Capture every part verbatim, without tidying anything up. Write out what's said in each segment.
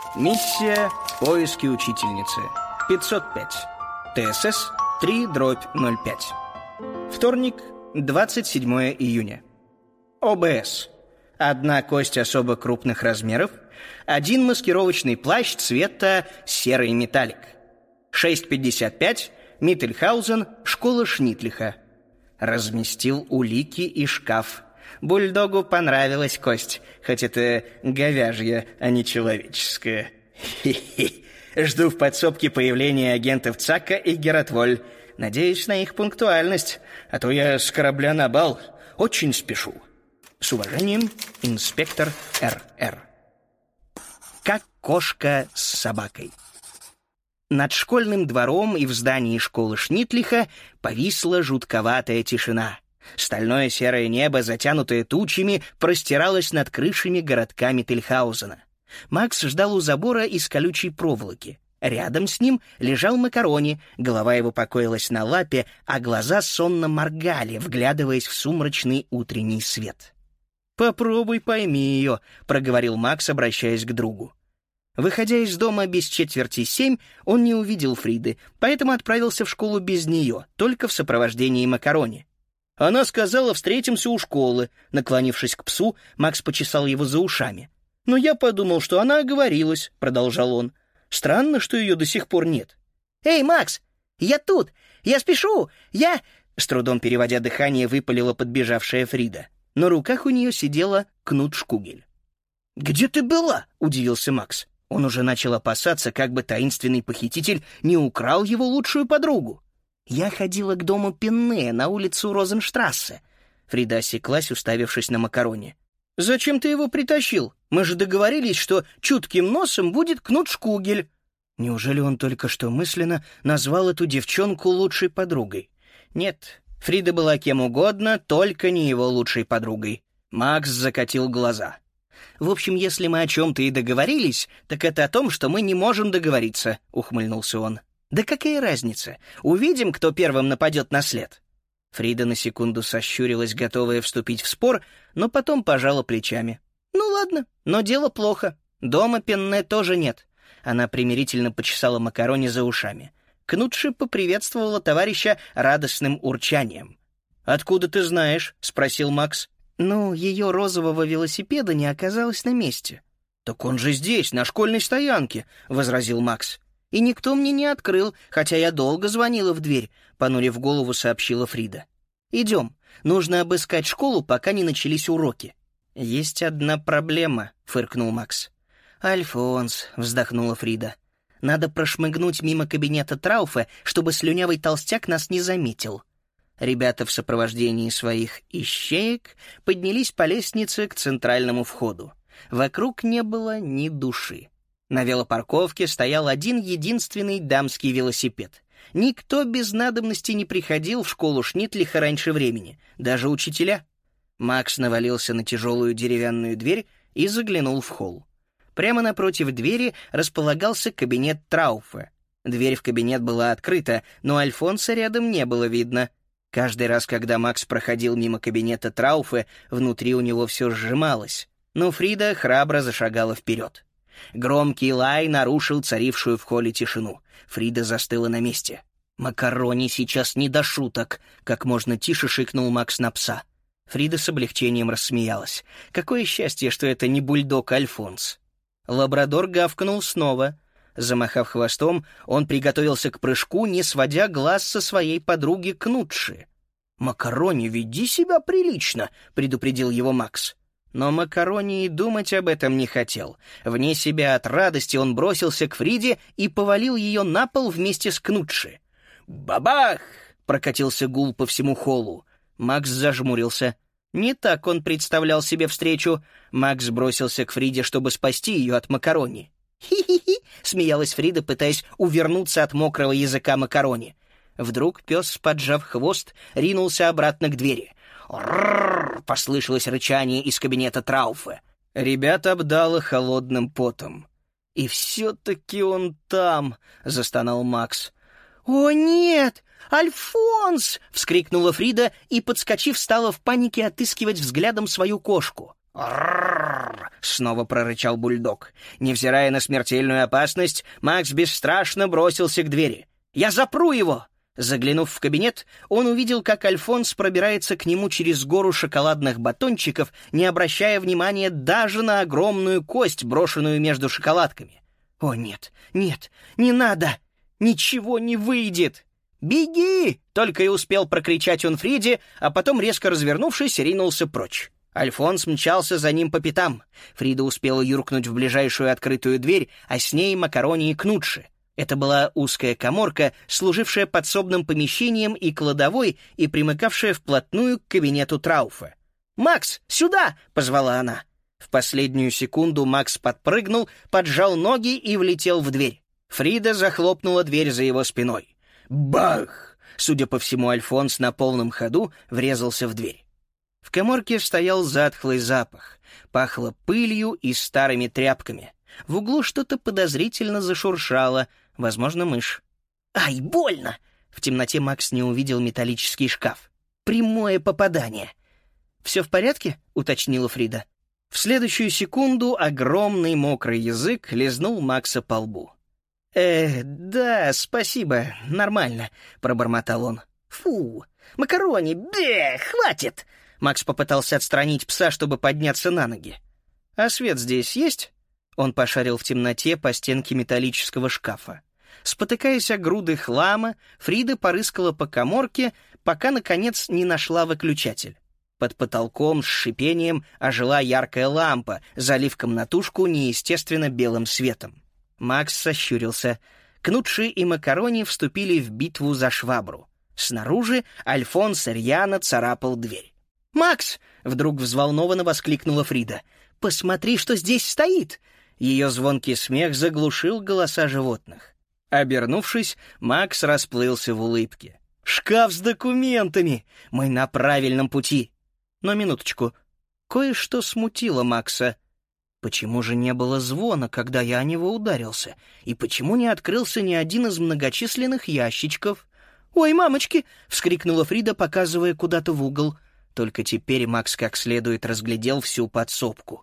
Миссия «Поиски учительницы». пятьсот пять. ТСС три дробь ноль пять. Вторник, двадцать седьмое июня. ОБС. Одна кость особо крупных размеров, один маскировочный плащ цвета серый металлик. шесть пятьдесят пять. Миттельхаузен, школа Шнитлиха. Разместил улики и шкаф. Бульдогу понравилась кость, хоть это говяжья, а не человеческая. Хе-хе. Жду в подсобке появления агентов ЦАКа и Геротволь. Надеюсь на их пунктуальность, а то я с корабля на бал. Очень спешу. С уважением, инспектор эр-эр. Как кошка с собакой. Над школьным двором и в здании школы Шнитлиха повисла жутковатая тишина. Стальное серое небо, затянутое тучами, простиралось над крышами городка Миттельхаузена. Макс ждал у забора из колючей проволоки. Рядом с ним лежал Макарони, голова его покоилась на лапе, а глаза сонно моргали, вглядываясь в сумрачный утренний свет. «Попробуй пойми ее», — проговорил Макс, обращаясь к другу. Выходя из дома без четверти семь, он не увидел Фриды, поэтому отправился в школу без нее, только в сопровождении Макарони. Она сказала, встретимся у школы. Наклонившись к псу, Макс почесал его за ушами. «Но я подумал, что она оговорилась», — продолжал он. «Странно, что ее до сих пор нет». «Эй, Макс, я тут! Я спешу! Я...» С трудом переводя дыхание, выпалила подбежавшая Фрида. На руках у нее сидела Кнут Шкугель. «Где ты была?» — удивился Макс. Он уже начал опасаться, как бы таинственный похититель не украл его лучшую подругу. «Я ходила к дому Пенне на улицу Розенштрассе». Фрида осеклась, уставившись на Макарони. «Зачем ты его притащил? Мы же договорились, что чутким носом будет Кнут Шкугель». Неужели он только что мысленно назвал эту девчонку лучшей подругой? Нет, Фрида была кем угодно, только не его лучшей подругой. Макс закатил глаза. «В общем, если мы о чем-то и договорились, так это о том, что мы не можем договориться», — ухмыльнулся он. «Да какая разница? Увидим, кто первым нападет на след». Фрида на секунду сощурилась, готовая вступить в спор, но потом пожала плечами. «Ну ладно, но дело плохо. Дома Пенне тоже нет». Она примирительно почесала Макарони за ушами. Кнутши поприветствовала товарища радостным урчанием. «Откуда ты знаешь?» — спросил Макс. «Ну, ее розового велосипеда не оказалось на месте». «Так он же здесь, на школьной стоянке», — возразил Макс. «И никто мне не открыл, хотя я долго звонила в дверь», — понурив голову, сообщила Фрида. «Идем. Нужно обыскать школу, пока не начались уроки». «Есть одна проблема», — фыркнул Макс. «Альфонс», — вздохнула Фрида. «Надо прошмыгнуть мимо кабинета Трауфа, чтобы слюнявый толстяк нас не заметил». Ребята в сопровождении своих ищеек поднялись по лестнице к центральному входу. Вокруг не было ни души. На велопарковке стоял один единственный дамский велосипед. Никто без надобности не приходил в школу Шнитлиха раньше времени, даже учителя. Макс навалился на тяжелую деревянную дверь и заглянул в холл. Прямо напротив двери располагался кабинет Трауфа. Дверь в кабинет была открыта, но Альфонса рядом не было видно. Каждый раз, когда Макс проходил мимо кабинета Трауфа, внутри у него все сжималось. Но Фрида храбро зашагала вперед. Громкий лай нарушил царившую в холле тишину. Фрида застыла на месте. «Макарони сейчас не до шуток», — как можно тише шикнул Макс на пса. Фрида с облегчением рассмеялась. Какое счастье, что это не бульдог Альфонс. Лабрадор гавкнул снова. Замахав хвостом, он приготовился к прыжку, не сводя глаз со своей подруги Кнутши. «Макарони, веди себя прилично», — предупредил его Макс. Но Макарони и думать об этом не хотел. Вне себя от радости он бросился к Фриде и повалил ее на пол вместе с Кнутши. «Бабах!» — прокатился гул по всему холлу. Макс зажмурился. Не так он представлял себе встречу. Макс бросился к Фриде, чтобы спасти ее от Макарони. «Хи-хи-хи!» — смеялась Фрида, пытаясь увернуться от мокрого языка Макарони. Вдруг пес, поджав хвост, ринулся обратно к двери. «Ррррр!» — послышалось рычание из кабинета Трауфа. Ребята обдало холодным потом. «И все-таки он там!» — застонал Макс. «О, нет! Альфонс!» — вскрикнула Фрида и, подскочив, стала в панике отыскивать взглядом свою кошку. «Ррррр!» — снова прорычал бульдог. Невзирая на смертельную опасность, Макс бесстрашно бросился к двери. «Я запру его!» Заглянув в кабинет, он увидел, как Альфонс пробирается к нему через гору шоколадных батончиков, не обращая внимания даже на огромную кость, брошенную между шоколадками. «О, нет, нет, не надо! Ничего не выйдет!» «Беги!» — только и успел прокричать он Фриде, а потом, резко развернувшись, ринулся прочь. Альфонс мчался за ним по пятам. Фрида успела юркнуть в ближайшую открытую дверь, а с ней Макарони и Кнутши. Это была узкая каморка, служившая подсобным помещением и кладовой и примыкавшая вплотную к кабинету Трауфа. «Макс, сюда!» — позвала она. В последнюю секунду Макс подпрыгнул, поджал ноги и влетел в дверь. Фрида захлопнула дверь за его спиной. Бах! Судя по всему, Альфонс на полном ходу врезался в дверь. В каморке стоял затхлый запах. Пахло пылью и старыми тряпками. В углу что-то подозрительно зашуршало, возможно, мышь. «Ай, больно!» В темноте Макс не увидел металлический шкаф. Прямое попадание. «Все в порядке?» — уточнила Фрида. В следующую секунду огромный мокрый язык лизнул Макса по лбу. «Э, да, спасибо, нормально», — пробормотал он. «Фу, Макарони, бе, хватит!» Макс попытался отстранить пса, чтобы подняться на ноги. «А свет здесь есть?» Он пошарил в темноте по стенке металлического шкафа. Спотыкаясь о груды хлама, Фрида порыскала по каморке, пока, наконец, не нашла выключатель. Под потолком с шипением ожила яркая лампа, залив комнатушку неестественно белым светом. Макс сощурился. Кнутши и Макарони вступили в битву за швабру. Снаружи Альфонс рьяно царапал дверь. «Макс!» — вдруг взволнованно воскликнула Фрида. «Посмотри, что здесь стоит!» Ее звонкий смех заглушил голоса животных. Обернувшись, Макс расплылся в улыбке. «Шкаф с документами! Мы на правильном пути!» Но минуточку. Кое-что смутило Макса. Почему же не было звона, когда я о него ударился? И почему не открылся ни один из многочисленных ящичков? «Ой, мамочки!» — вскрикнула Фрида, показывая куда-то в угол. Только теперь Макс как следует разглядел всю подсобку.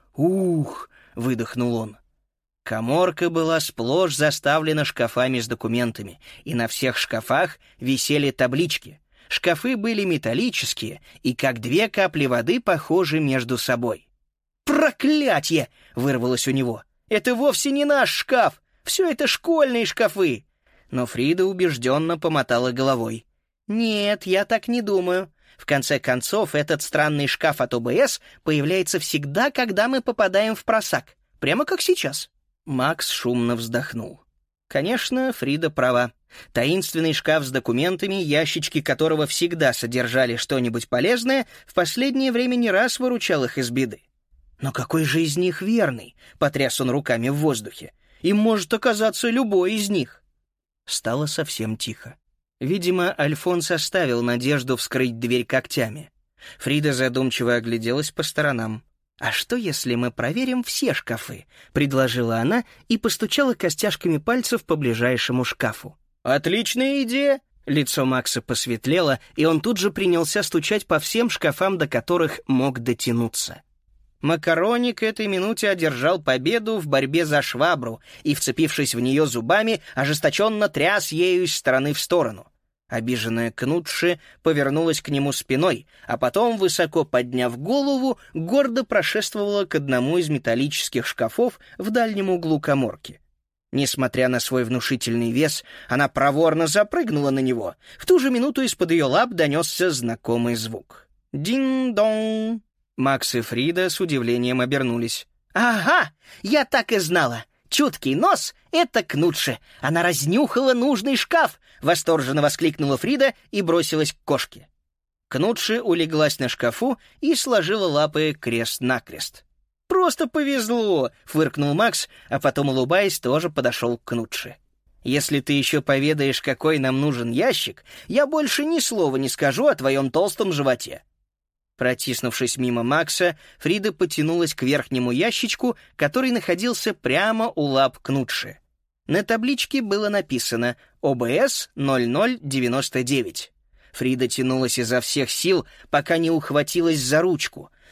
«Ух!» — выдохнул он. Каморка была сплошь заставлена шкафами с документами, и на всех шкафах висели таблички. Шкафы были металлические и, как две капли воды, похожи между собой. «Проклятье!» — вырвалось у него. «Это вовсе не наш шкаф! Все это школьные шкафы!» Но Фрида убежденно помотала головой. «Нет, я так не думаю. В конце концов, этот странный шкаф от ОБС появляется всегда, когда мы попадаем в просак. Прямо как сейчас». Макс шумно вздохнул. Конечно, Фрида права. Таинственный шкаф с документами, ящички которого всегда содержали что-нибудь полезное, в последнее время не раз выручал их из беды. «Но какой же из них верный?» — потряс он руками в воздухе. «Им может оказаться любой из них». Стало совсем тихо. Видимо, Альфонс оставил надежду вскрыть дверь когтями. Фрида задумчиво огляделась по сторонам. «А что, если мы проверим все шкафы?» — предложила она и постучала костяшками пальцев по ближайшему шкафу. «Отличная идея!» Лицо Макса посветлело, и он тут же принялся стучать по всем шкафам, до которых мог дотянуться. Макарони к этой минуте одержал победу в борьбе за швабру и, вцепившись в нее зубами, ожесточенно тряс ею из стороны в сторону. Обиженная Кнутши повернулась к нему спиной, а потом, высоко подняв голову, гордо прошествовала к одному из металлических шкафов в дальнем углу каморки. Несмотря на свой внушительный вес, она проворно запрыгнула на него. В ту же минуту из-под ее лап донесся знакомый звук. «Дин-дон!» Макс и Фрида с удивлением обернулись. «Ага, я так и знала! Чуткий нос — это Кнутши! Она разнюхала нужный шкаф!» — восторженно воскликнула Фрида и бросилась к кошке. Кнутши улеглась на шкафу и сложила лапы крест-накрест. «Просто повезло!» — фыркнул Макс, а потом, улыбаясь, тоже подошел к Кнутши. «Если ты еще поведаешь, какой нам нужен ящик, я больше ни слова не скажу о твоем толстом животе». Протиснувшись мимо Макса, Фрида потянулась к верхнему ящичку, который находился прямо у лап Кнутши. На табличке было написано «ОБС ноль ноль девяносто девять». Фрида тянулась изо всех сил, пока не ухватилась за ручку.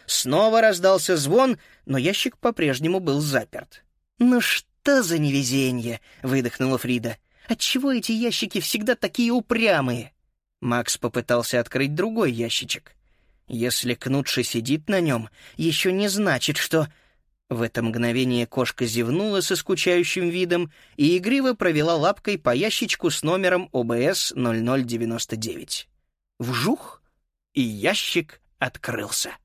Снова раздался звон, но ящик по-прежнему был заперт. «Ну что за невезение!» — выдохнула Фрида. «Отчего эти ящики всегда такие упрямые?» Макс попытался открыть другой ящичек. Если Кнутша сидит на нем, еще не значит, что... В это мгновение кошка зевнула со скучающим видом и игриво провела лапкой по ящичку с номером О Б С ноль ноль девяносто девять. Вжух! И ящик открылся.